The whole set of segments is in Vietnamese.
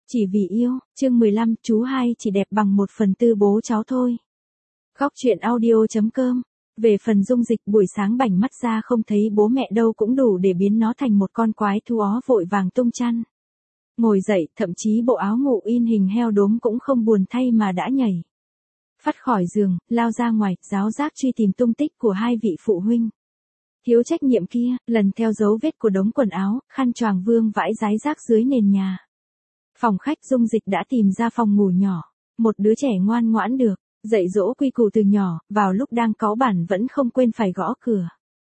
Chỉ vì yêu, chương 15, chú hai chỉ đẹp bằng 1/4 bố cháu thôi. Góc truyện audio.com. Về phần Dung Dịch, buổi sáng bảnh mắt ra không thấy bố mẹ đâu cũng đủ để biến nó thành một con quái thú ó vội vàng tung chăn. Ngồi dậy, thậm chí bộ áo ngủ in hình heo đốm cũng không buồn thay mà đã nhảy phắt khỏi giường, lao ra ngoài, ráo rác truy tìm tung tích của hai vị phụ huynh thiếu trách nhiệm kia, lần theo dấu vết của đống quần áo, khăn choàng vương vãi rái rác dưới nền nhà. Phòng khách Dung Dịch đã tìm ra phòng ngủ nhỏ, một đứa trẻ ngoan ngoãn được, dạy dỗ quy củ từ nhỏ, vào lúc đang cáu bẳn vẫn không quên phải gõ cửa.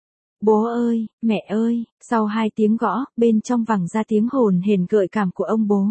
Bố ơi, mẹ ơi, sau 2 tiếng gõ, bên trong vẳng ra tiếng hồn hển gợi cảm của ông bố.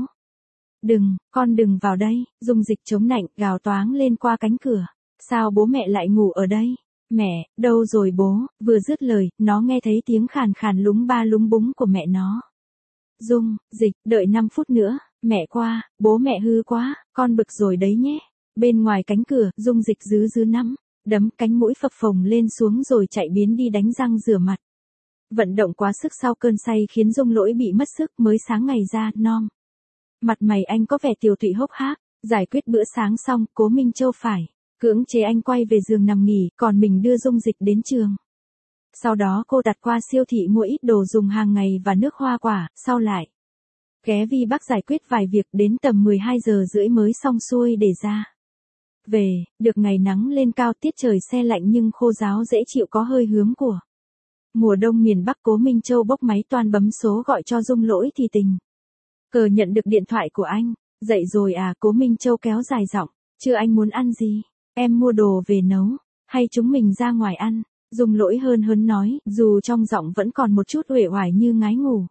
Đừng, con đừng vào đây, Dung Dịch chống nạnh, gào toáng lên qua cánh cửa. Sao bố mẹ lại ngủ ở đây? Mẹ, đâu rồi bố? Vừa dứt lời, nó nghe thấy tiếng khàn khàn lúng ba lúng búng của mẹ nó. Dung Dịch, đợi 5 phút nữa, mẹ qua, bố mẹ hư quá, con bực rồi đấy nhé. Bên ngoài cánh cửa, Dung Dịch dứ nắm đấm, cánh mũi phập phồng lên xuống rồi chạy biến đi đánh răng rửa mặt. Vận động quá sức sau cơn say khiến Dung Lỗi bị mất sức, mới sáng ngày ra, nom. Mặt mày anh có vẻ tiều tụy hốc hác. Giải quyết bữa sáng xong, Cố Minh Châu phải cưỡng chế anh quay về giường nằm nghỉ, còn mình đưa Dung Dịch đến trường. Sau đó cô đặt qua siêu thị mua ít đồ dùng hàng ngày và nước hoa quả, sau lại ghé Vi Bắc giải quyết vài việc, đến tầm 12 giờ rưỡi mới xong xuôi để ra về. Được ngày nắng lên cao, tiết trời se lạnh nhưng khô ráo dễ chịu, có hơi hướng của mùa đông miền Bắc. Cố Minh Châu bốc máy toan bấm số gọi cho Dung Lỗi thì tình cờ nhận được điện thoại của anh. Dậy rồi à? Cố Minh Châu kéo dài giọng. Chưa, anh muốn ăn gì? Em mua đồ về nấu, hay chúng mình ra ngoài ăn? Dung Lỗi hớn nói, dù trong giọng vẫn còn một chút uể oải như ngái ngủ.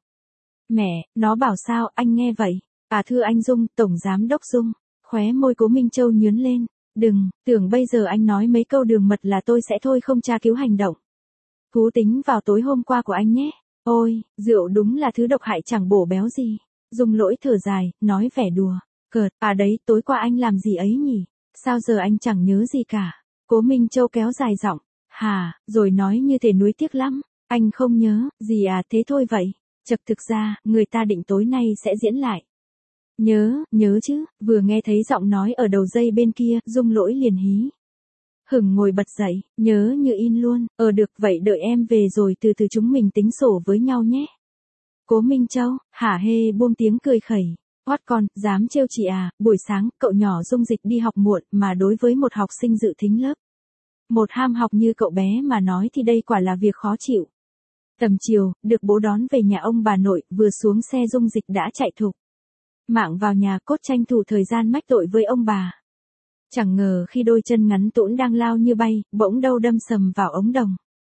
Mẹ, nó bảo sao? Anh nghe vậy. À thưa anh Dung, Tổng Giám đốc Dung. Khóe môi Cố Minh Châu nhướn lên. Đừng, tưởng bây giờ anh nói mấy câu đường mật là tôi sẽ thôi không tra cứu hành động thú tính vào tối hôm qua của anh nhé. Ôi, rượu đúng là thứ độc hại chẳng bổ béo gì. Dung Lỗi thở dài, nói vẻ đùa cợt. À đấy, tối qua anh làm gì ấy nhỉ? Sao giờ anh chẳng nhớ gì cả? Cố Minh Châu kéo dài giọng. Hà, rồi nói như thể nuối tiếc lắm. Anh không nhớ gì à? Thế thôi vậy. Chật, thực ra, người ta định tối nay sẽ diễn lại. Nhớ chứ. Vừa nghe thấy giọng nói ở đầu dây bên kia, Dung Lỗi liền hí hửng ngồi bật dậy, nhớ như in luôn. Được, vậy đợi em về rồi từ từ chúng mình tính sổ với nhau nhé. Cố Minh Châu, hả hê buông tiếng cười khẩy. Hoắt con, dám trêu chị à? Buổi sáng, cậu nhỏ Dung Dịch đi học muộn, mà đối với một học sinh dự thính lớp 1 ham học như cậu bé mà nói thì đây quả là việc khó chịu. Tầm chiều, được bố đón về nhà ông bà nội, vừa xuống xe Dung Dịch đã chạy thục mạng vào nhà cốt tranh thủ thời gian mách tội với ông bà. Chẳng ngờ khi đôi chân ngắn tũn đang lao như bay, bỗng đâu đâm sầm vào ống đồng.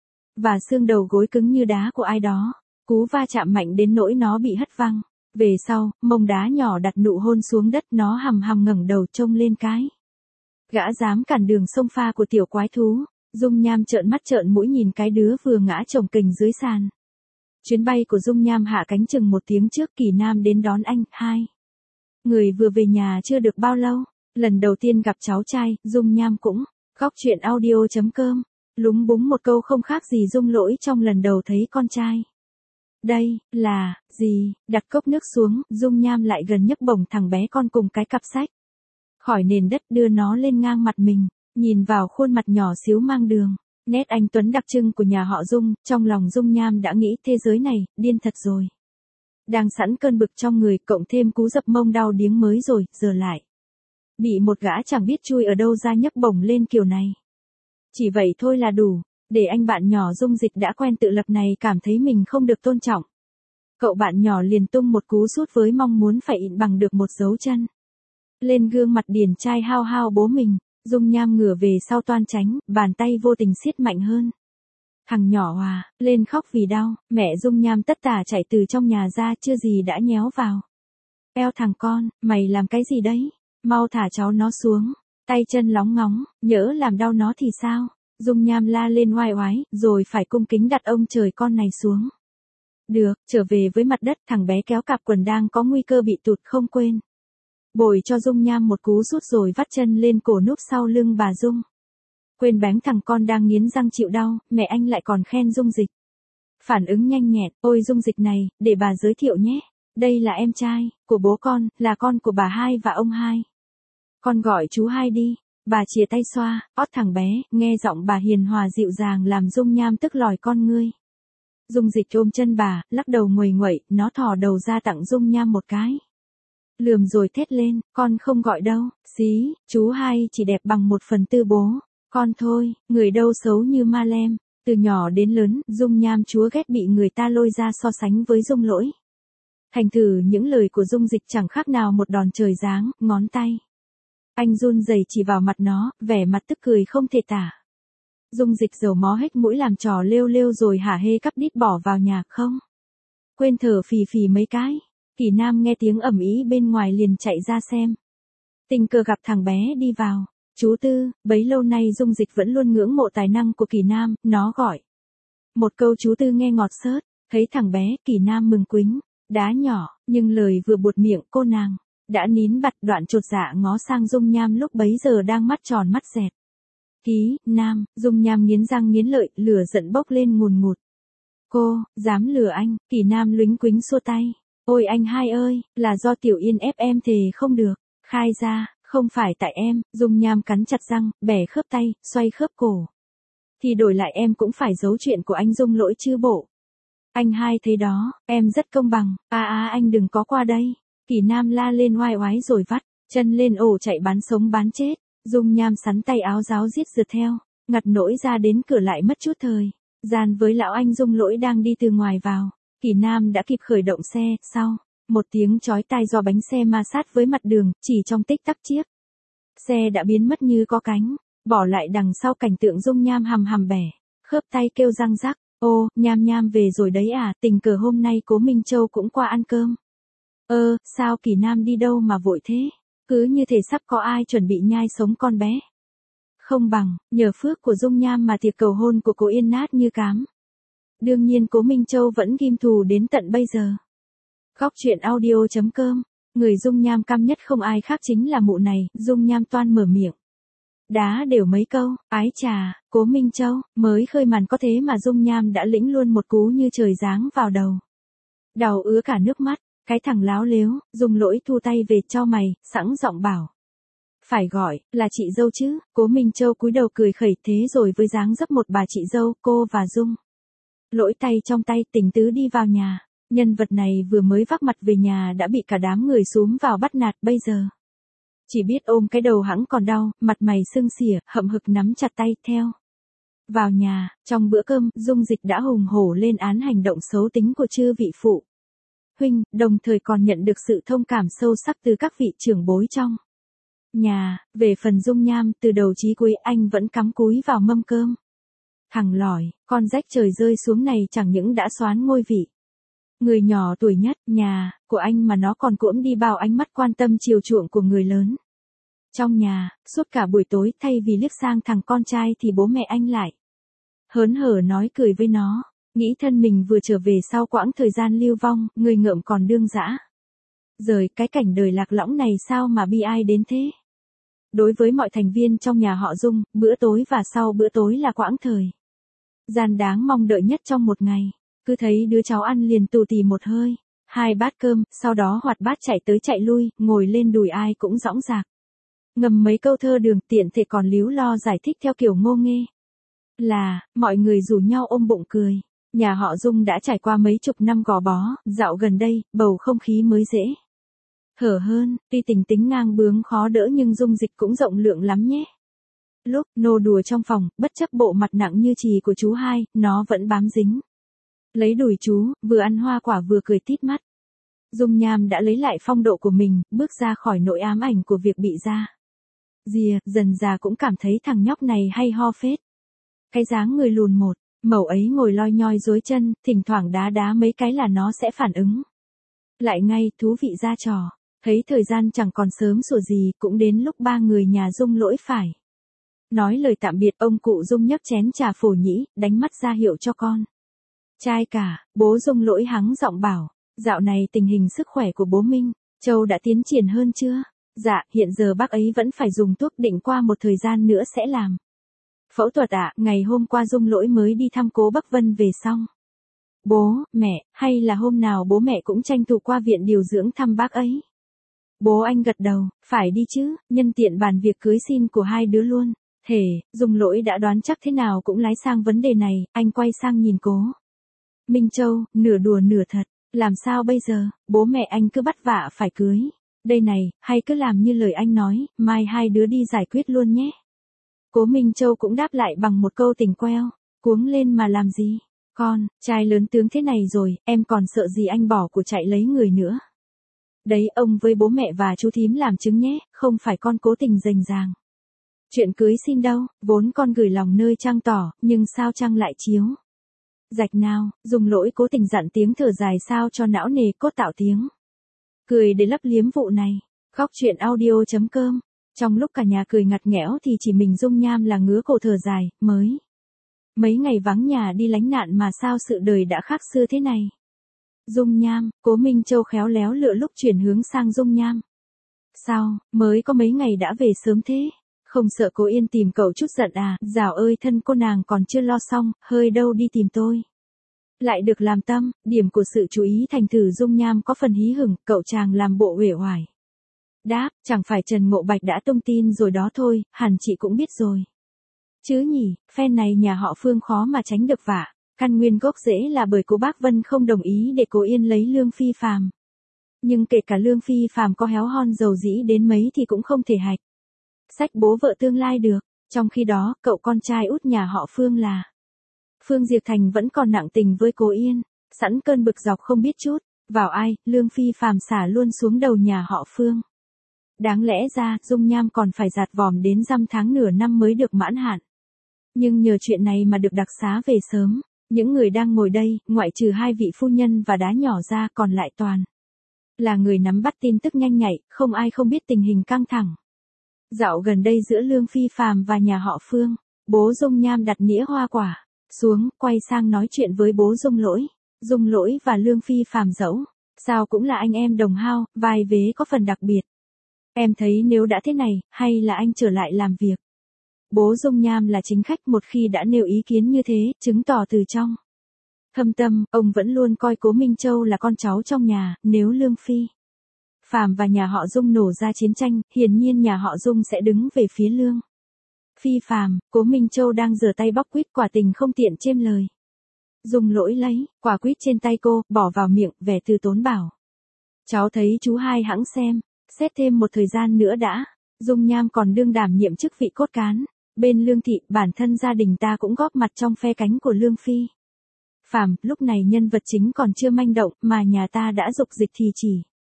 Và xương đầu gối cứng như đá của ai đó. Cú va chạm mạnh đến nỗi nó bị hất văng. Về sau, mông đá nhỏ đặt nụ hôn xuống đất, nó hầm ngẩng đầu trông lên cái gã dám cản đường xông pha của tiểu quái thú. Dung Nham trợn mắt trợn mũi nhìn cái đứa vừa ngã chồng kềnh dưới sàn. Chuyến bay của Dung Nham hạ cánh chừng 1 tiếng trước. Kỳ Nam đến đón anh. 2 người vừa về nhà chưa được bao lâu, lần đầu tiên gặp cháu trai, Dung Nham cũng góc truyện audio.com. Lúng búng một câu không khác gì Dung Lỗi trong lần đầu thấy con trai. Đây là gì? Đặt cốc nước xuống, Dung Nham lại gần nhấc bổng thằng bé con cùng cái cặp sách khỏi nền đất, đưa nó lên ngang mặt mình, nhìn vào khuôn mặt nhỏ xíu mang đường nét anh tuấn đặc trưng của nhà họ Dung. Trong lòng Dung Nham đã nghĩ thế giới này điên thật rồi. Đang sẵn cơn bực trong người, cộng thêm cú dập mông đau điếng mới rồi, giờ lại bị một gã chẳng biết chui ở đâu ra nhấc bổng lên kiểu này. Chỉ vậy thôi là đủ để anh bạn nhỏ Dung Dịch đã quen tự lập này cảm thấy mình không được tôn trọng. Cậu bạn nhỏ liền tung một cú sút với mong muốn phải ịn bằng được một dấu chân lên gương mặt điển trai hao hao bố mình. Dung Nham ngửa về sau toan tránh, bàn tay vô tình siết mạnh hơn. Thằng nhỏ lên khóc vì đau. Mẹ Dung Nham tất tả chạy từ trong nhà ra, chưa gì đã nhéo vào eo thằng con. Mày làm cái gì đấy? Mau thả cháu nó xuống. Tay chân lóng ngóng, nhỡ làm đau nó thì sao? Dung Nham la lên oai oái, rồi phải cung kính đặt ông trời con này xuống. Được, trở về với mặt đất. Thằng bé kéo cặp quần đang có nguy cơ bị tụt, không quên bồi cho Dung Nham một cú sút rồi vắt chân lên cổ núp sau lưng bà Dung. Quên bén thằng con đang nghiến răng chịu đau, mẹ anh lại còn khen Dung Dịch phản ứng nhanh nhẹn. Ôi Dung Dịch này, để bà giới thiệu nhé. Đây là em trai, của bố con, là con của bà hai và ông hai. Con gọi chú hai đi. Bà chìa tay xoa, ót thằng bé, nghe giọng bà hiền hòa dịu dàng làm Dung Nham tức lòi con ngươi. Dung Dịch ôm chân bà, lắc đầu nguầy nguậy, nó thò đầu ra tặng Dung Nham một cái. Lườm rồi thét lên, con không gọi đâu, xí, chú hai chỉ đẹp bằng 1/4 bố. Con thôi, người đâu xấu như ma lem. Từ nhỏ đến lớn, Dung Nham chúa ghét bị người ta lôi ra so sánh với Dung Lỗi. Thành thử những lời của Dung Dịch chẳng khác nào một đòn trời giáng, ngón tay. Anh run rẩy chỉ vào mặt nó, vẻ mặt tức cười không thể tả. Dung Dịch dầu mó hết mũi làm trò lêu lêu rồi hả hê cắp đít bỏ vào nhà không. Quên thở phì phì mấy cái. Kỳ Nam nghe tiếng ầm ĩ bên ngoài liền chạy ra xem. Tình cờ gặp thằng bé đi vào. Chú Tư, bấy lâu nay Dung Dịch vẫn luôn ngưỡng mộ tài năng của Kỳ Nam, nó gọi. Một câu chú Tư nghe ngọt xớt, thấy thằng bé, Kỳ Nam mừng quính, đá nhỏ, nhưng lời vừa buột miệng cô nàng, đã nín bặt đoạn chột dạ ngó sang Dung Nham lúc bấy giờ đang mắt tròn mắt dẹt. Ký, Nam, Dung Nham nghiến răng nghiến lợi, lửa giận bốc lên ngùn ngụt. Cô, dám lừa anh, Kỳ Nam luính quính xua tay. Ôi anh hai ơi, là do Tiểu Yên ép em thề không được, khai ra. Không phải tại em, Dung Nham cắn chặt răng, bẻ khớp tay, xoay khớp cổ. Thì đổi lại em cũng phải giấu chuyện của anh Dung Lỗi chứ bộ. Anh hai thấy đó, em rất công bằng, anh đừng có qua đây. Kỳ Nam la lên oai oái rồi vắt chân lên ổ chạy bán sống bán chết. Dung Nham sắn tay áo ráo riết rượt theo, ngặt nỗi ra đến cửa lại mất chút thời. Gian với lão anh Dung Lỗi đang đi từ ngoài vào, Kỳ Nam đã kịp khởi động xe, sau. Một tiếng chói tai do bánh xe ma sát với mặt đường, chỉ trong tích tắc chiếc xe đã biến mất như có cánh, bỏ lại đằng sau cảnh tượng Dung Nham hầm hầm bẻ, khớp tay kêu răng rắc, ô, Nham Nham về rồi đấy à, tình cờ hôm nay Cố Minh Châu cũng qua ăn cơm. Sao Kỳ Nam đi đâu mà vội thế, cứ như thể sắp có ai chuẩn bị nhai sống con bé. Không bằng, nhờ phước của Dung Nham mà tiệc cầu hôn của cô yên nát như cám. Đương nhiên Cố Minh Châu vẫn ghim thù đến tận bây giờ. Góc truyện audio.com, người Dung Nham căm nhất không ai khác chính là mụ này, Dung Nham toan mở miệng. Đá đều mấy câu, ái chà, Cố Minh Châu, mới khơi màn có thế mà Dung Nham đã lĩnh luôn một cú như trời giáng vào đầu. Đau ứa cả nước mắt, cái thằng láo lếu, Dung Lỗi thu tay về cho mày, sẵn giọng bảo. Phải gọi, là chị dâu chứ, Cố Minh Châu cúi đầu cười khẩy thế rồi với dáng dấp một bà chị dâu, cô và Dung Lỗi tay trong tay tình tứ đi vào nhà. Nhân vật này vừa mới vác mặt về nhà đã bị cả đám người xúm vào bắt nạt bây giờ. Chỉ biết ôm cái đầu hẵng còn đau, mặt mày sưng xỉa, hậm hực nắm chặt tay, theo. Vào nhà, trong bữa cơm, Dung Dịch đã hùng hổ lên án hành động xấu tính của chư vị phụ huynh, đồng thời còn nhận được sự thông cảm sâu sắc từ các vị trưởng bối trong nhà. Về phần Dung Nham, từ đầu chí cuối anh vẫn cắm cúi vào mâm cơm. Thằng lỏi, con rách trời rơi xuống này chẳng những đã xoán ngôi vị người nhỏ tuổi nhất, nhà, của anh mà nó còn cuỗm đi bao ánh mắt quan tâm chiều chuộng của người lớn. Trong nhà, suốt cả buổi tối thay vì liếc sang thằng con trai thì bố mẹ anh lại hớn hở nói cười với nó, nghĩ thân mình vừa trở về sau quãng thời gian lưu vong, người ngợm còn đương dã. Rồi cái cảnh đời lạc lõng này sao mà bi ai đến thế. Đối với mọi thành viên trong nhà họ Dung, bữa tối và sau bữa tối là quãng thời gian đáng mong đợi nhất trong một ngày. Cứ thấy đứa cháu ăn liền tù tì một hơi, 2 bát cơm, sau đó hoạt bát chạy tới chạy lui, ngồi lên đùi ai cũng dõng dạc. Ngầm mấy câu thơ đường tiện thể còn líu lo giải thích theo kiểu ngô nghê. Là, mọi người rủ nhau ôm bụng cười. Nhà họ Dung đã trải qua mấy chục năm gò bó, dạo gần đây, bầu không khí mới dễ hở hơn, tuy tình tính ngang bướng khó đỡ nhưng Dung Dịch cũng rộng lượng lắm nhé. Lúc nô đùa trong phòng, bất chấp bộ mặt nặng như chì của chú hai, nó vẫn bám dính lấy đùi chú, vừa ăn hoa quả vừa cười tít mắt. Dung Nham đã lấy lại phong độ của mình, bước ra khỏi nỗi ám ảnh của việc bị ra rìa, dần già cũng cảm thấy thằng nhóc này hay ho phết. Cái dáng người lùn một, mẩu ấy ngồi loi nhoi dối chân, thỉnh thoảng đá đá mấy cái là nó sẽ phản ứng lại ngay, thú vị ra trò. Thấy thời gian chẳng còn sớm sủa gì, cũng đến lúc ba người nhà Dung Lỗi phải nói lời tạm biệt. Ông cụ Dung nhấc chén trà phổ nhĩ, đánh mắt ra hiệu cho con trai cả. Bố Dung Lỗi hắng giọng bảo, dạo này tình hình sức khỏe của bố Minh Châu đã tiến triển hơn chưa? Dạ, hiện giờ bác ấy vẫn phải dùng thuốc, định qua một thời gian nữa sẽ làm phẫu thuật ạ. Ngày hôm qua Dung Lỗi mới đi thăm cố Bắc Vân về xong. Bố, mẹ, hay là hôm nào bố mẹ cũng tranh thủ qua viện điều dưỡng thăm bác ấy? Bố anh gật đầu, phải đi chứ, nhân tiện bàn việc cưới xin của hai đứa luôn. Thể, Dung Lỗi đã đoán chắc thế nào cũng lái sang vấn đề này, anh quay sang nhìn Cố Minh Châu, nửa đùa nửa thật, làm sao bây giờ, bố mẹ anh cứ bắt vạ phải cưới. Đây này, hay cứ làm như lời anh nói, mai hai đứa đi giải quyết luôn nhé. Cố Minh Châu cũng đáp lại bằng một câu tình queo, cuống lên mà làm gì? Con, trai lớn tướng thế này rồi, em còn sợ gì anh bỏ của chạy lấy người nữa. Đấy ông với bố mẹ và chú thím làm chứng nhé, không phải con cố tình rành ràng. Chuyện cưới xin đâu, vốn con gửi lòng nơi Trang tỏ, nhưng sao Trang lại chiếu. Rạch nào, Dung Lỗi cố tình dặn tiếng thở dài sao cho não nề cốt tạo tiếng. Cười để lấp liếm vụ này. Khóc chuyện audio.com. Trong lúc cả nhà cười ngặt nghẽo thì chỉ mình Dung Nham là ngứa cổ thở dài, mới. Mấy ngày vắng nhà đi lánh nạn mà sao sự đời đã khác xưa thế này. Dung Nham, Cố Minh Châu khéo léo lựa lúc chuyển hướng sang Dung Nham. Sao, mới có mấy ngày đã về sớm thế? Không sợ cô Yên tìm cậu chút giận à? Dạo ơi thân cô nàng còn chưa lo xong, hơi đâu đi tìm tôi. Lại được làm tâm, điểm của sự chú ý thành thử Dung Nham có phần hí hửng, cậu chàng làm bộ uể oải. Đáp, chẳng phải Trần Ngộ Bạch đã tung tin rồi đó thôi, hẳn chị cũng biết rồi. Chứ nhỉ, phen này nhà họ Phương khó mà tránh được vả. Căn nguyên gốc rễ là bởi cô bác Vân không đồng ý để cô Yên lấy Lương Phi Phàm. Nhưng kể cả Lương Phi Phàm có héo hon dầu dĩ đến mấy thì cũng không thể hạch sách bố vợ tương lai được. Trong khi đó, cậu con trai út nhà họ Phương là Phương Diệp Thành vẫn còn nặng tình với cô Yên, sẵn cơn bực dọc không biết chút, vào ai, Lương Phi Phàm xả luôn xuống đầu nhà họ Phương. Đáng lẽ ra, Dung Nham còn phải giạt vòm đến dăm tháng nửa năm mới được mãn hạn. Nhưng nhờ chuyện này mà được đặc xá về sớm, những người đang ngồi đây, ngoại trừ hai vị phu nhân và đá nhỏ ra còn lại toàn là người nắm bắt tin tức nhanh nhạy, không ai không biết tình hình căng thẳng. Dạo gần đây giữa Lương Phi Phàm và nhà họ Phương, bố Dung Nham đặt nĩa hoa quả xuống, quay sang nói chuyện với bố Dung Lỗi. Dung Lỗi và Lương Phi Phàm dẫu sao cũng là anh em đồng hao, vai vế có phần đặc biệt. Em thấy nếu đã thế này, hay là anh trở lại làm việc. Bố Dung Nham là chính khách, một khi đã nêu ý kiến như thế, chứng tỏ từ trong thâm tâm, ông vẫn luôn coi Cố Minh Châu là con cháu trong nhà, nếu Lương Phi Phàm và nhà họ Dung nổ ra chiến tranh, hiển nhiên nhà họ Dung sẽ đứng về phía Lương Phi Phàm. Cố Minh Châu đang giở tay bóc quýt, quả tình không tiện chêm lời. Dung Lỗi lấy quả quýt trên tay cô, bỏ vào miệng, vẻ từ tốn bảo. Cháu thấy chú hai hãng xem, xét thêm một thời gian nữa đã. Dung Nham còn đương đảm nhiệm chức vị cốt cán bên Lương thị, bản thân gia đình ta cũng góp mặt trong phe cánh của Lương Phi Phàm. Lúc này nhân vật chính còn chưa manh động, mà nhà ta đã dục dịch thì chỉ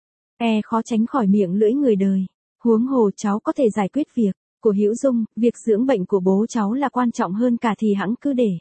khó tránh khỏi miệng lưỡi người đời. Huống hồ cháu có thể giải quyết việc của Hữu Dung, việc dưỡng bệnh của bố cháu là quan trọng hơn cả thì hẵng cứ để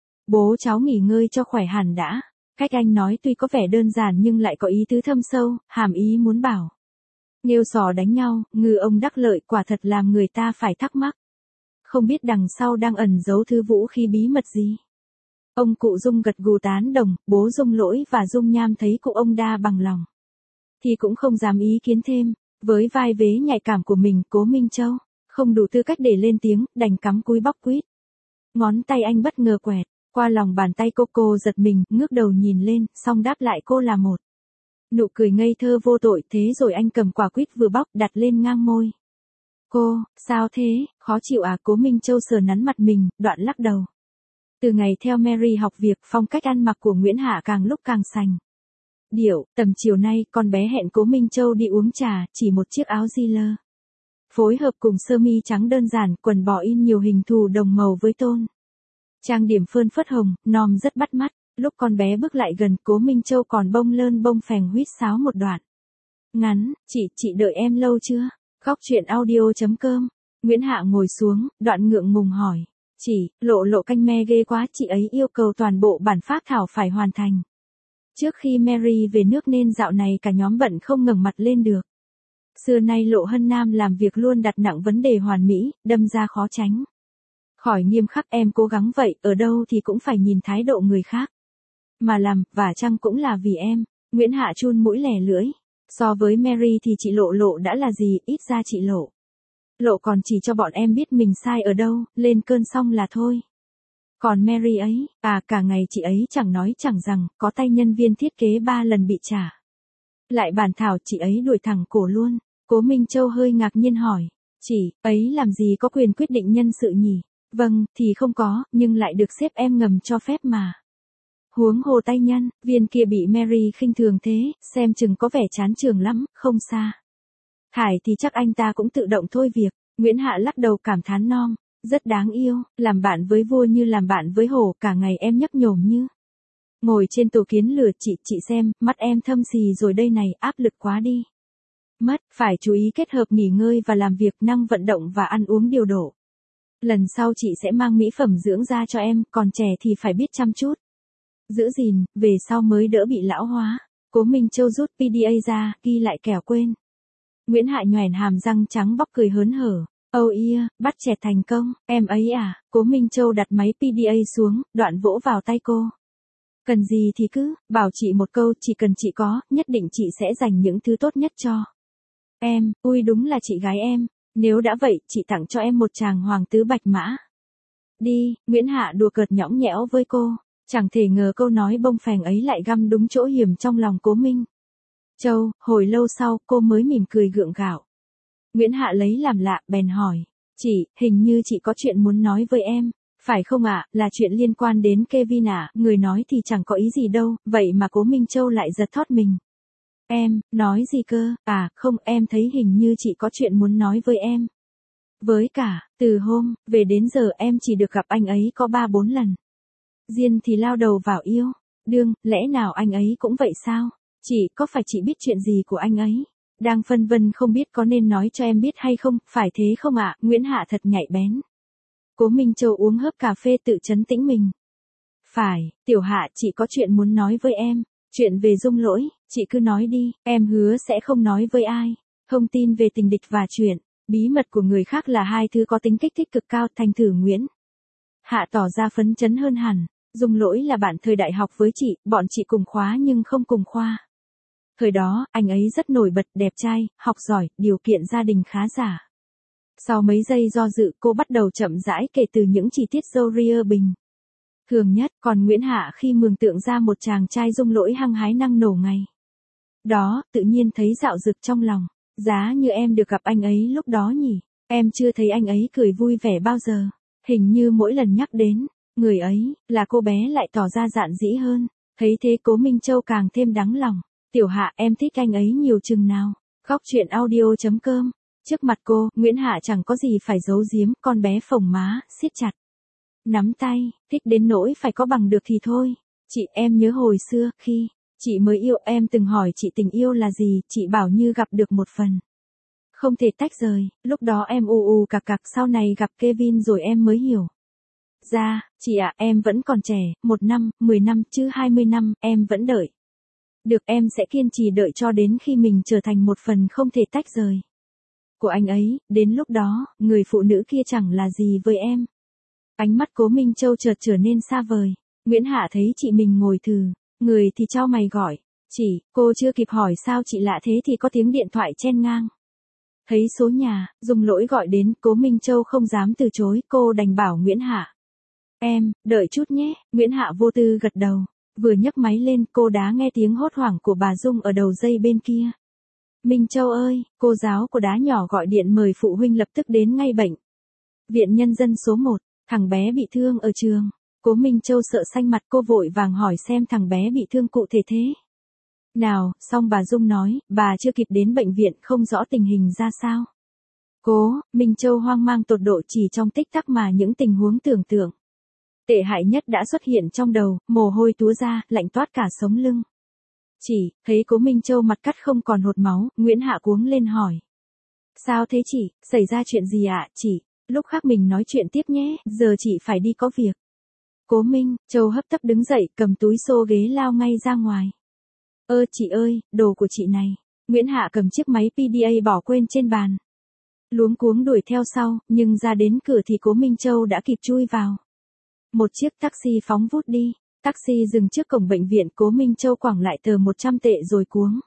bố cháu nghỉ ngơi cho khỏe hẳn đã. Cách anh nói tuy có vẻ đơn giản nhưng lại có ý tứ thâm sâu, hàm ý muốn bảo nghêu sò đánh nhau, ngư ông đắc lợi, quả thật làm người ta phải thắc mắc. Không biết đằng sau đang ẩn giấu thứ vũ khí bí mật gì. Ông cụ Dung gật gù tán đồng, bố Dung Lỗi và Dung Nham thấy cụ ông đa bằng lòng thì cũng không dám ý kiến thêm. Với vai vế nhạy cảm của mình, Cố Minh Châu không đủ tư cách để lên tiếng, đành cắm cúi bóc quýt. Ngón tay anh bất ngờ quẹt qua lòng bàn tay cô giật mình, ngước đầu nhìn lên, xong đáp lại cô là một nụ cười ngây thơ vô tội. Thế rồi anh cầm quả quýt vừa bóc đặt lên ngang môi cô. Sao thế, khó chịu à? Cố Minh Châu sờ nắn mặt mình, đoạn lắc đầu. Từ ngày theo Mary học việc, phong cách ăn mặc của Nguyễn Hạ càng lúc càng sành điệu. Tầm chiều nay, con bé hẹn Cố Minh Châu đi uống trà, chỉ một chiếc áo Ziller phối hợp cùng sơ mi trắng đơn giản, quần bò in nhiều hình thù đồng màu với tôn trang điểm phơn phớt hồng, nom rất bắt mắt. Lúc con bé bước lại gần, Cố Minh Châu còn bông lơn bông phèn huýt sáo một đoạn ngắn. Chị đợi em lâu chưa? Khóc chuyện audio.com. Nguyễn Hạ ngồi xuống, đoạn ngượng ngùng hỏi. Chị, lộ canh me ghê quá, chị ấy yêu cầu toàn bộ bản phác thảo phải hoàn thành trước khi Mary về nước nên dạo này cả nhóm bận không ngẩng mặt lên được. Xưa nay Lộ Hân Nam làm việc luôn đặt nặng vấn đề hoàn mỹ, đâm ra khó tránh khỏi nghiêm khắc. Em cố gắng vậy, ở đâu thì cũng phải nhìn thái độ người khác mà làm, và chăng cũng là vì em. Nguyễn Hạ chun mũi lẻ lưỡi. So với Mary thì chị Lộ đã là gì, ít ra chị Lộ còn chỉ cho bọn em biết mình sai ở đâu, lên cơn xong là thôi. Còn Mary ấy, cả ngày chị ấy chẳng nói chẳng rằng, có tay nhân viên thiết kế 3 lần bị trả. Lại bàn thảo chị ấy đuổi thẳng cổ luôn. Cố Minh Châu hơi ngạc nhiên hỏi. Chị ấy làm gì có quyền quyết định nhân sự nhỉ? Vâng, thì không có, nhưng lại được sếp em ngầm cho phép mà. Huống hồ tay nhân, viên kia bị Mary khinh thường thế, xem chừng có vẻ chán trường lắm, không xa. Thải thì chắc anh ta cũng tự động thôi việc. Nguyễn Hạ lắc đầu cảm thán non. Rất đáng yêu, làm bạn với vua như làm bạn với hổ, cả ngày em nhấp nhổm như. Ngồi trên tổ kiến lửa chị xem, mắt em thâm xì rồi đây này, áp lực quá đi. Mất, phải chú ý kết hợp nghỉ ngơi và làm việc, năng vận động và ăn uống điều độ. Lần sau chị sẽ mang mỹ phẩm dưỡng da cho em, còn trẻ thì phải biết chăm chút. Giữ gìn, về sau mới đỡ bị lão hóa. Cố Minh Châu rút PDA ra, ghi lại kẻo quên. Nguyễn Hạ nhoẻn hàm răng trắng bóc cười hớn hở. Oh yeah, bắt chẹt thành công, em ấy à, Cố Minh Châu đặt máy PDA xuống, đoạn vỗ vào tay cô. Cần gì thì cứ, bảo chị một câu, chỉ cần chị có, nhất định chị sẽ dành những thứ tốt nhất cho em. Ui đúng là chị gái em, nếu đã vậy, chị tặng cho em một tràng hoàng tứ bạch mã. Đi, Nguyễn Hạ đùa cợt nhõng nhẽo với cô, chẳng thể ngờ câu nói bông phèn ấy lại găm đúng chỗ hiểm trong lòng Cố Minh Châu. Hồi lâu sau, cô mới mỉm cười gượng gạo. Nguyễn Hạ lấy làm lạ, bèn hỏi. Chị, hình như chị có chuyện muốn nói với em. Phải không ạ, là chuyện liên quan đến Kevin ạ, người nói thì chẳng có ý gì đâu, vậy mà Cố Minh Châu lại giật thót mình. Em, nói gì cơ, không, em thấy hình như chị có chuyện muốn nói với em. Với cả, từ hôm, về đến giờ em chỉ được gặp anh ấy có 3-4 lần. Diên thì lao đầu vào yêu, đương, lẽ nào anh ấy cũng vậy sao? Chị, có phải chị biết chuyện gì của anh ấy? Đang phân vân không biết có nên nói cho em biết hay không, phải thế không ạ? Nguyễn Hạ thật nhạy bén. Cố Minh Châu uống hớp cà phê tự trấn tĩnh mình. Phải, Tiểu Hạ, chị có chuyện muốn nói với em. Chuyện về Dung Lỗi, chị cứ nói đi, em hứa sẽ không nói với ai. Thông tin về tình địch và chuyện, bí mật của người khác là hai thứ có tính kích thích cực cao. Thành thử Nguyễn Hạ tỏ ra phấn chấn hơn hẳn. Dung Lỗi là bạn thời đại học với chị, bọn chị cùng khóa nhưng không cùng khoa. Thời đó, anh ấy rất nổi bật, đẹp trai, học giỏi, điều kiện gia đình khá giả. Sau mấy giây do dự, cô bắt đầu chậm rãi kể từ những chi tiết Zoria bình thường nhất, còn Nguyễn Hạ khi mường tượng ra một chàng trai Dung Lỗi hăng hái năng nổ ngày đó, tự nhiên thấy dạo dực trong lòng. Giá như em được gặp anh ấy lúc đó nhỉ, em chưa thấy anh ấy cười vui vẻ bao giờ. Hình như mỗi lần nhắc đến người ấy, là cô bé lại tỏ ra dạn dĩ hơn. Thấy thế Cố Minh Châu càng thêm đắng lòng. Tiểu Hạ, em thích anh ấy nhiều chừng nào? Góc chuyện audio.com. Trước mặt cô, Nguyễn Hạ chẳng có gì phải giấu giếm, con bé phồng má, siết chặt nắm tay, thích đến nỗi phải có bằng được thì thôi. Chị, em nhớ hồi xưa, khi chị mới yêu, em từng hỏi chị tình yêu là gì, chị bảo như gặp được một phần không thể tách rời. Lúc đó em ù cặc cặc, sau này gặp Kevin rồi em mới hiểu ra. Chị ạ, em vẫn còn trẻ, 1 năm, 10 năm, chứ 20 năm, em vẫn đợi được, em sẽ kiên trì đợi cho đến khi mình trở thành một phần không thể tách rời của anh ấy. Đến lúc đó, người phụ nữ kia chẳng là gì với em. Ánh mắt Cố Minh Châu chợt trở nên xa vời. Nguyễn Hạ thấy chị mình ngồi thừ người thì chau mày gọi. Chị, cô chưa kịp hỏi sao chị lạ thế thì có tiếng điện thoại chen ngang. Thấy số nhà, Dung Lỗi gọi đến, Cố Minh Châu không dám từ chối, cô đành bảo Nguyễn Hạ. Em, đợi chút nhé. Nguyễn Hạ vô tư gật đầu. Vừa nhấc máy lên, cô đã nghe tiếng hốt hoảng của bà Dung ở đầu dây bên kia. Minh Châu ơi, cô giáo của đá nhỏ gọi điện mời phụ huynh lập tức đến ngay bệnh viện Nhân dân số 1. Thằng bé bị thương ở trường. Cố Minh Châu sợ xanh mặt, cô vội vàng hỏi xem thằng bé bị thương cụ thể thế nào, xong bà Dung nói, bà chưa kịp đến bệnh viện, không rõ tình hình ra sao. Cố Minh Châu hoang mang tột độ, chỉ trong tích tắc mà những tình huống tưởng tượng tệ hại nhất đã xuất hiện trong đầu, mồ hôi túa ra, lạnh toát cả sống lưng. Chị, thấy Cố Minh Châu mặt cắt không còn hột máu, Nguyễn Hạ cuống lên hỏi. Sao thế chị, xảy ra chuyện gì ạ, chị? Lúc khác mình nói chuyện tiếp nhé, giờ chị phải đi có việc. Cố Minh Châu hấp tấp đứng dậy, cầm túi xô ghế lao ngay ra ngoài. Chị ơi, đồ của chị này. Nguyễn Hạ cầm chiếc máy PDA bỏ quên trên bàn. Luống cuống đuổi theo sau, nhưng ra đến cửa thì Cố Minh Châu đã kịp chui vào. Một chiếc taxi phóng vút đi. Taxi dừng trước cổng bệnh viện, Cố Minh Châu quẳng lại tờ 100 tệ rồi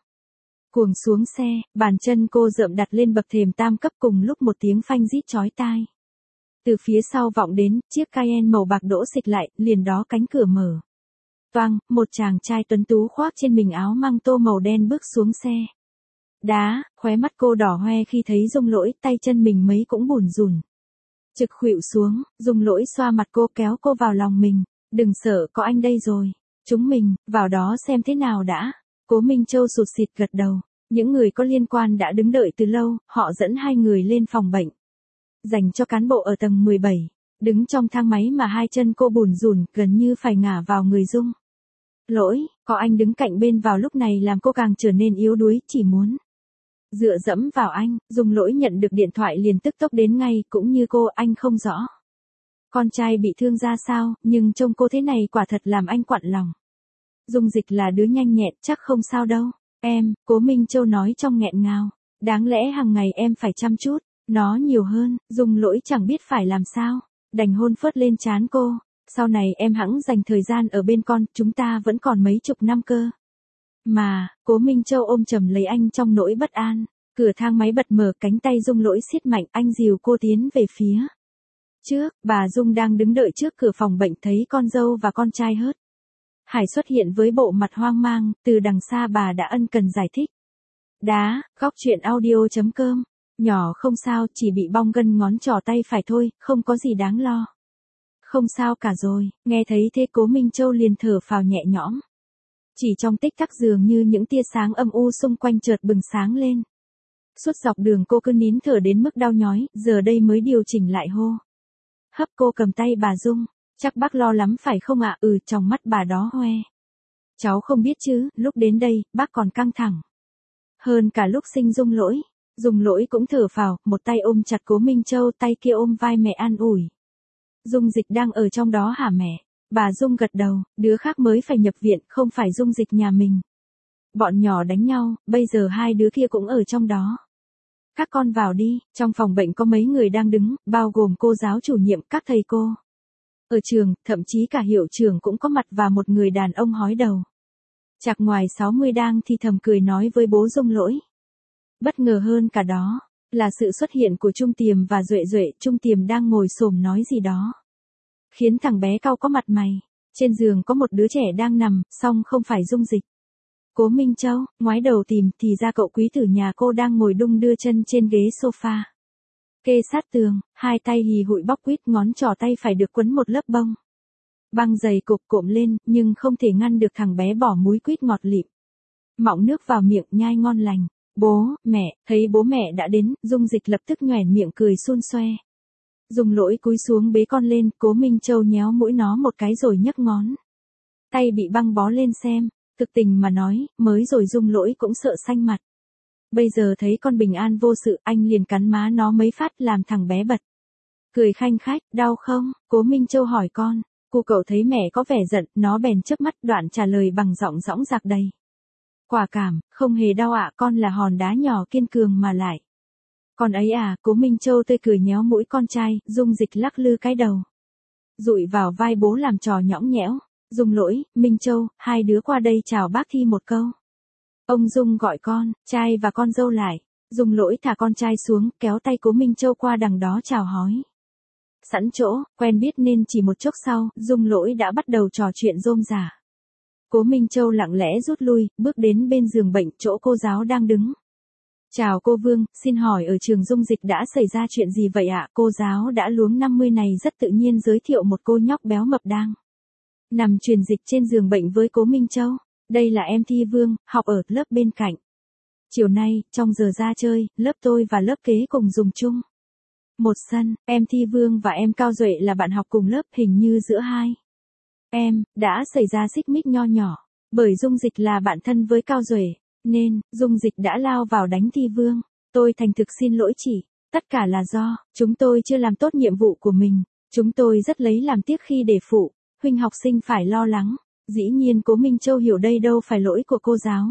cuồng xuống xe, bàn chân cô rợm đặt lên bậc thềm tam cấp, cùng lúc một tiếng phanh rít chói tai Từ phía sau vọng đến, chiếc Cayenne màu bạc đỗ xịch lại, liền đó cánh cửa mở. Toang, một chàng trai tuấn tú khoác trên mình áo măng tô màu đen bước xuống xe. Đá, khóe mắt cô đỏ hoe khi thấy Dung Lỗi, tay chân mình mấy cũng bủn rủn. Trực khuỵu xuống, Dung Lỗi xoa mặt cô kéo cô vào lòng mình. Đừng sợ, có anh đây rồi. Chúng mình, vào đó xem thế nào đã. Cố Minh Châu sụt sịt gật đầu. Những người có liên quan đã đứng đợi từ lâu, họ dẫn hai người lên phòng bệnh. Dành cho cán bộ ở tầng 17. Đứng trong thang máy mà hai chân cô bủn rủn, gần như phải ngả vào người Dung Lỗi, có anh đứng cạnh bên vào lúc này làm cô càng trở nên yếu đuối, chỉ muốn dựa dẫm vào anh. Dung Lỗi nhận được điện thoại liền tức tốc đến ngay, cũng như cô, anh không rõ con trai bị thương ra sao, nhưng trông cô thế này quả thật làm anh quặn lòng. Dung Dịch là đứa nhanh nhẹn, chắc không sao đâu. Em, Cố Minh Châu nói trong nghẹn ngào. Đáng lẽ hàng ngày em phải chăm chút, nó nhiều hơn. Dung Lỗi chẳng biết phải làm sao, đành hôn phớt lên trán cô. Sau này em hẵng dành thời gian ở bên con, chúng ta vẫn còn mấy chục năm cơ. Mà, Cố Minh Châu ôm chầm lấy anh trong nỗi bất an. Cửa thang máy bật mở, cánh tay Dung Lỗi siết mạnh, anh dìu cô tiến về phía trước. Bà Dung đang đứng đợi trước cửa phòng bệnh thấy con dâu và con trai hớt hải xuất hiện với bộ mặt hoang mang, từ đằng xa bà đã ân cần giải thích. Đá, góc chuyện audio.com. Nhỏ không sao, chỉ bị bong gân ngón trỏ tay phải thôi, không có gì đáng lo. Không sao cả rồi, nghe thấy thế Cố Minh Châu liền thở phào nhẹ nhõm. Chỉ trong tích tắc dường như những tia sáng âm u xung quanh chợt bừng sáng lên. Suốt dọc đường cô cứ nín thở đến mức đau nhói, giờ đây mới điều chỉnh lại hô hấp. Cô cầm tay bà Dung. Chắc bác lo lắm phải không ạ? Trong mắt bà đó hoe. Cháu không biết chứ, lúc đến đây, bác còn căng thẳng hơn cả lúc sinh Dung Lỗi. Dung Lỗi cũng thở phào, một tay ôm chặt Cố Minh Châu, tay kia ôm vai mẹ an ủi. Dung Dịch đang ở trong đó hả mẹ? Bà Dung gật đầu, đứa khác mới phải nhập viện, không phải Dung Dịch nhà mình. Bọn nhỏ đánh nhau, bây giờ hai đứa kia cũng ở trong đó. Các con vào đi, trong phòng bệnh có mấy người đang đứng, bao gồm cô giáo chủ nhiệm, các thầy cô ở trường, thậm chí cả hiệu trưởng cũng có mặt và một người đàn ông hói đầu. Chạc ngoài 60 đang thì thầm cười nói với bố Dung Lỗi. Bất ngờ hơn cả đó, là sự xuất hiện của Trung Tiềm và Duệ Duệ. Trung Tiềm đang ngồi xổm nói gì đó, khiến thằng bé cau có mặt mày. Trên giường có một đứa trẻ đang nằm, song không phải Dung Dịch. Cố Minh Châu, ngoái đầu tìm thì ra cậu quý tử nhà cô đang ngồi đung đưa chân trên ghế sofa. Kê sát tường, hai tay hì hụi bóc quýt, ngón trỏ tay phải được quấn một lớp bông băng dày cộp cộm lên, nhưng không thể ngăn được thằng bé bỏ múi quýt ngọt lịm. Mọng nước vào miệng nhai ngon lành. Bố, mẹ, thấy bố mẹ đã đến, Dung Dịch lập tức nhoẻn miệng cười xun xoe. Dung Lỗi cúi xuống bế con lên, Cố Minh Châu nhéo mũi nó một cái rồi nhấc ngón tay bị băng bó lên xem. Thực tình mà nói, mới rồi Dung Lỗi cũng sợ xanh mặt. Bây giờ thấy con bình an vô sự, anh liền cắn má nó mấy phát làm thằng bé bật cười khanh khách. Đau không? Cố Minh Châu hỏi con. Cô cậu thấy mẹ có vẻ giận, nó bèn chớp mắt, đoạn trả lời bằng giọng dõng dạc đầy quả cảm, không hề đau ạ, con là hòn đá nhỏ kiên cường mà lại. Con ấy à? Cố Minh Châu tươi cười nhéo mũi con trai. Dung Dịch lắc lư cái đầu, dụi vào vai bố làm trò nhõng nhẽo. Dung Lỗi, Minh Châu, hai đứa qua đây chào bác Thi một câu. Ông Dung gọi con trai và con dâu lại. Dung Lỗi thả con trai xuống, kéo tay Cố Minh Châu qua đằng đó chào hói. Sẵn chỗ, quen biết nên chỉ một chốc sau, Dung Lỗi đã bắt đầu trò chuyện rôm rả. Cố Minh Châu lặng lẽ rút lui, bước đến bên giường bệnh, chỗ cô giáo đang đứng. Chào cô Vương, xin hỏi ở trường Dung Dịch đã xảy ra chuyện gì vậy ạ? Cô giáo đã luống 50 này rất tự nhiên giới thiệu một cô nhóc béo mập đang nằm truyền dịch trên giường bệnh với Cố Minh Châu. Đây là em Thi Vương, học ở lớp bên cạnh. Chiều nay, trong giờ ra chơi, lớp tôi và lớp kế cùng dùng chung một sân. Em Thi Vương và em Cao Duệ là bạn học cùng lớp, hình như giữa hai em đã xảy ra xích mích nho nhỏ. Bởi Dung Dịch là bạn thân với Cao Duệ, nên Dung Dịch đã lao vào đánh Thi Vương. Tôi thành thực xin lỗi chị. Tất cả là do chúng tôi chưa làm tốt nhiệm vụ của mình. Chúng tôi rất lấy làm tiếc khi để phụ huynh học sinh phải lo lắng. Dĩ nhiên Cố Minh Châu hiểu đây đâu phải lỗi của cô giáo.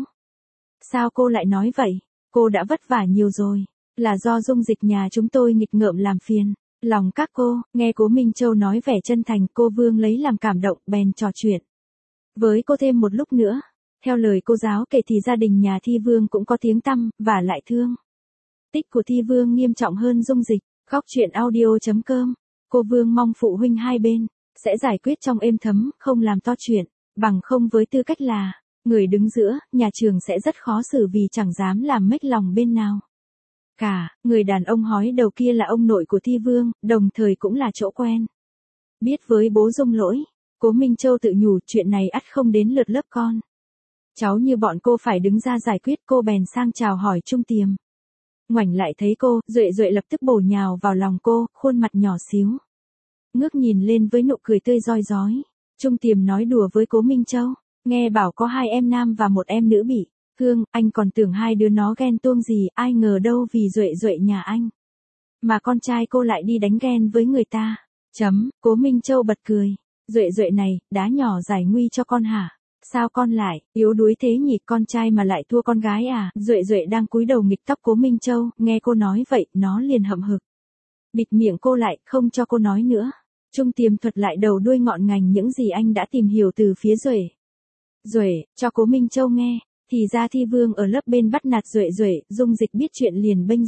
Sao cô lại nói vậy? Cô đã vất vả nhiều rồi. Là do Dung Dịch nhà chúng tôi nghịch ngợm làm phiền lòng các cô. Nghe Cố Minh Châu nói vẻ chân thành, cô Vương lấy làm cảm động, bèn trò chuyện với cô thêm một lúc nữa. Theo lời cô giáo kể thì gia đình nhà Thi Vương cũng có tiếng tăm, và lại thương tích của Thi Vương nghiêm trọng hơn Dung Dịch. Góc chuyện audio.com Cô Vương mong phụ huynh hai bên sẽ giải quyết trong êm thấm, không làm to chuyện, bằng không với tư cách là người đứng giữa, nhà trường sẽ rất khó xử vì chẳng dám làm mếch lòng bên nào. Cả, người đàn ông hói đầu kia là ông nội của Thi Vương, đồng thời cũng là chỗ quen. Biết với bố Dung lỗi, Cố Minh Châu tự nhủ chuyện này ắt không đến lượt lớp con. Cháu như bọn cô phải đứng ra giải quyết, cô bèn sang chào hỏi Trung Tiềm. Ngoảnh lại thấy cô, Duệ Duệ lập tức bổ nhào vào lòng cô, khuôn mặt nhỏ xíu. Ngước nhìn lên với nụ cười tươi rói rói. Trung Tiềm nói đùa với Cố Minh Châu, nghe bảo có 2 em nam và 1 em nữ bị thương, anh còn tưởng 2 đứa nó ghen tuông gì, ai ngờ đâu vì Duệ Duệ nhà anh mà con trai cô lại đi đánh ghen với người ta. Cố Minh Châu bật cười. Duệ Duệ này, đá nhỏ giải nguy cho con hả? Sao con lại yếu đuối thế nhỉ, con trai mà lại thua con gái à? Duệ Duệ đang cúi đầu nghịch tóc Cố Minh Châu, nghe cô nói vậy, nó liền hậm hực. Bịt miệng cô lại, không cho cô nói nữa. Trung Tiềm thuật lại đầu đuôi ngọn ngành những gì anh đã tìm hiểu từ phía Duệ cho Cố Minh Châu nghe. Thì ra Thi Vương ở lớp bên bắt nạt Duệ, Dung Dịch biết chuyện liền bênh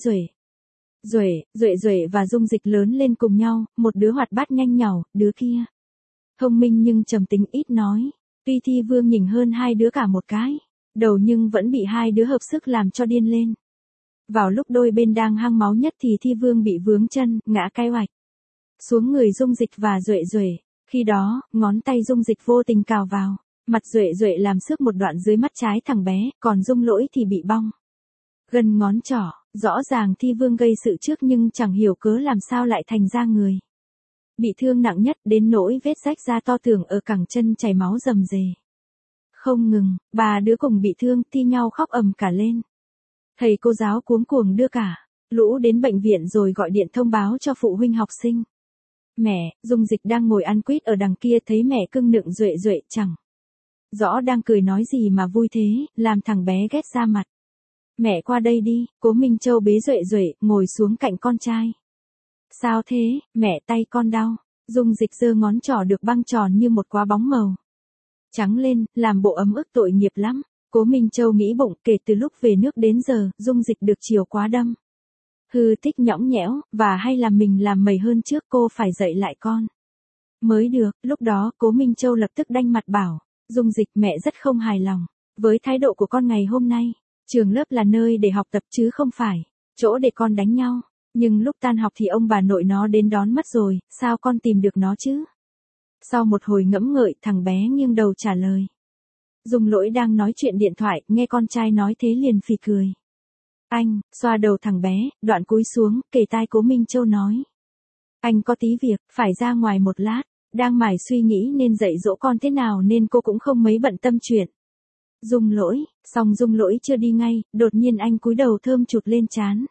Duệ và Dung Dịch lớn lên cùng nhau, một đứa hoạt bát nhanh nhảu, đứa kia thông minh nhưng trầm tính ít nói. Tuy Thi Vương nhỉnh hơn 2 đứa cả một cái đầu nhưng vẫn bị 2 đứa hợp sức làm cho điên lên. Vào lúc đôi bên đang hăng máu nhất thì Thi Vương bị vướng chân, ngã cái oạch xuống người Dung Dịch và Duệ. Khi đó, ngón tay Dung Dịch vô tình cào vào mặt Duệ làm xước một đoạn dưới mắt trái thằng bé, còn Dung Lỗi thì bị bong gần ngón trỏ. Rõ ràng Thi Vương gây sự trước nhưng chẳng hiểu cớ làm sao lại thành ra người bị thương nặng nhất, đến nỗi vết rách da to tưởng ở cẳng chân chảy máu rầm rề. Không ngừng, 3 đứa cùng bị thương, thi nhau khóc ầm cả lên. Thầy cô giáo cuống cuồng đưa cả lũ đến bệnh viện rồi gọi điện thông báo cho phụ huynh học sinh. Mẹ, Dung Dịch đang ngồi ăn quýt ở đằng kia thấy mẹ cưng nựng Duệ chẳng rõ đang cười nói gì mà vui thế, làm thằng bé ghét ra mặt. Mẹ qua đây đi, Cố Minh Châu bế Duệ ngồi xuống cạnh con trai. Sao thế, mẹ, tay con đau. Dung Dịch giơ ngón trỏ được băng tròn như một quả bóng màu trắng lên, làm bộ ấm ức tội nghiệp lắm. Cố Minh Châu nghĩ bụng, kể từ lúc về nước đến giờ, Dung Dịch được chiều quá đâm hư thích nhõng nhẽo, và hay làm mình làm mẩy hơn trước, cô phải dạy lại con mới được. Lúc đó, Cố Minh Châu lập tức đanh mặt bảo, Dung Dịch, mẹ rất không hài lòng với thái độ của con ngày hôm nay. Trường lớp là nơi để học tập chứ không phải chỗ để con đánh nhau. Nhưng lúc tan học thì ông bà nội nó đến đón mất rồi, sao con tìm được nó chứ? Sau một hồi ngẫm ngợi, thằng bé nghiêng đầu trả lời. Dung Lỗi đang nói chuyện điện thoại, nghe con trai nói thế liền phì cười. Anh, xoa đầu thằng bé, đoạn cúi xuống, kề tai Cố Minh Châu nói. Anh có tí việc, phải ra ngoài một lát, đang mải suy nghĩ nên dạy dỗ con thế nào nên cô cũng không mấy bận tâm chuyện Dung Lỗi. Xong Dung Lỗi chưa đi ngay, đột nhiên anh cúi đầu thơm chụt lên trán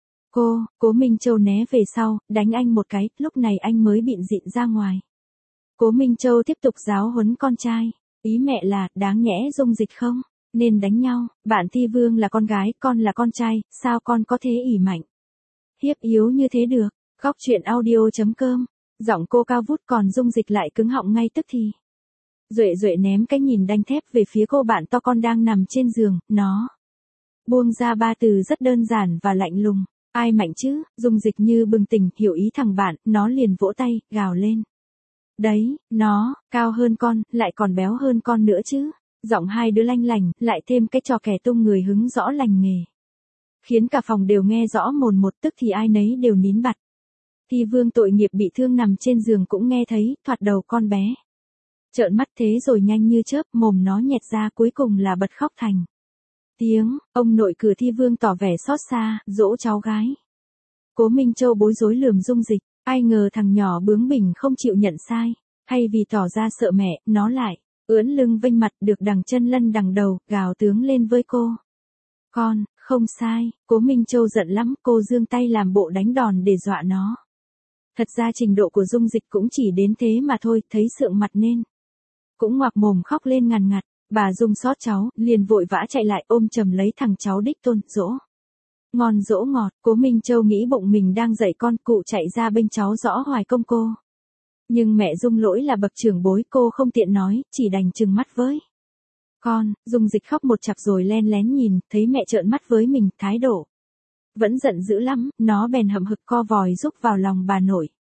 Cố Minh Châu né về sau, đánh anh một cái, lúc này anh mới bịn dịn ra ngoài. Cố Minh Châu tiếp tục giáo huấn con trai. Ý mẹ là, đáng nhẽ Dung Dịch không nên đánh nhau, bạn Thi Vương là con gái, con là con trai, sao con có thế ỷ mạnh hiếp yếu như thế được. Góc truyện audio.com. Giọng cô cao vút còn Dung Dịch lại cứng họng ngay tức thì. Duệ ném cái nhìn đanh thép về phía cô bạn to con đang nằm trên giường, nó buông ra 3 từ rất đơn giản và lạnh lùng. Ai mạnh chứ? Dung Dịch như bừng tỉnh, hiểu ý thằng bạn, nó liền vỗ tay, gào lên. Đấy, nó cao hơn con, lại còn béo hơn con nữa chứ. Giọng 2 đứa lanh lành, lại thêm cái trò kẻ tung người hứng rõ lành nghề. Khiến cả phòng đều nghe rõ mồn một, tức thì ai nấy đều nín bặt. Thi Vương tội nghiệp bị thương nằm trên giường cũng nghe thấy, thoạt đầu con bé trợn mắt thế rồi nhanh như chớp, mồm nó nhẹt ra, cuối cùng là bật khóc thành tiếng. Ông nội cửa Thi Vương tỏ vẻ xót xa, dỗ cháu gái. Cố Minh Châu bối rối lườm Dung Dịch, ai ngờ thằng nhỏ bướng bỉnh không chịu nhận sai, hay vì tỏ ra sợ mẹ, nó lại ưỡn lưng vênh mặt, được đằng chân lân đằng đầu, gào tướng lên với cô. Con, không sai. Cố Minh Châu giận lắm, cô giương tay làm bộ đánh đòn để dọa nó. Thật ra trình độ của Dung Dịch cũng chỉ đến thế mà thôi, thấy sượng mặt nên cũng ngoạc mồm khóc lên ngằn ngặt. Bà Dung xót cháu, liền vội vã chạy lại ôm chầm lấy thằng cháu đích tôn, dỗ ngon dỗ ngọt. Cố Minh Châu nghĩ bụng mình đang dạy con, cụ chạy ra bênh cháu rõ hoài công cô. Nhưng mẹ Dung Lỗi là bậc trưởng bối, cô không tiện nói, chỉ đành trừng mắt với con. Dung Dịch khóc một chặp rồi len lén nhìn, thấy mẹ trợn mắt với mình, thái độ vẫn giận dữ lắm, nó bèn hậm hực co vòi rúc vào lòng bà nội.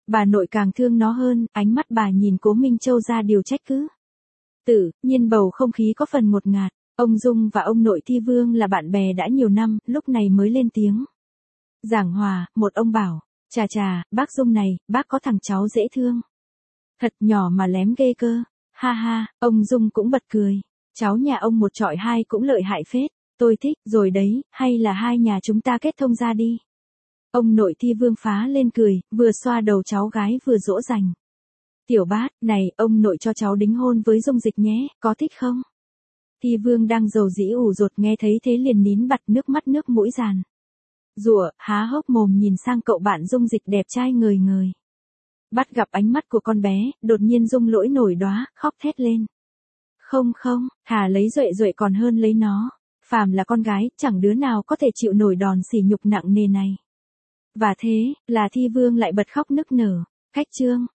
Bà nội càng thương nó hơn, ánh mắt bà nhìn Cố Minh Châu ra điều trách cứ. Tự nhiên bầu không khí có phần ngột ngạt, ông Dung và ông nội Thi Vương là bạn bè đã nhiều năm, lúc này mới lên tiếng. Giảng hòa, một ông bảo, chà chà, bác Dung này, bác có thằng cháu dễ thương. Thật nhỏ mà lém ghê cơ, ha ha, ông Dung cũng bật cười. Cháu nhà ông một chọi hai cũng lợi hại phết, tôi thích, rồi đấy, hay là hai nhà chúng ta kết thông ra đi. Ông nội Thi Vương phá lên cười, vừa xoa đầu cháu gái vừa dỗ dành. Tiểu Bát, này, ông nội cho cháu đính hôn với Dung Dịch nhé, có thích không? Thi Vương đang rầu rĩ ủ rột nghe thấy thế liền nín bặt nước mũi giàn. Rủa, há hốc mồm nhìn sang cậu bạn Dung Dịch đẹp trai ngời ngời. Bắt gặp ánh mắt của con bé, đột nhiên Dung Lỗi nổi đóa, khóc thét lên. Không không, thà lấy Duệ Duệ còn hơn lấy nó. Phàm là con gái, chẳng đứa nào có thể chịu nổi đòn sỉ nhục nặng nề này. Và thế, là Thi Vương lại bật khóc nức nở. Khách chương.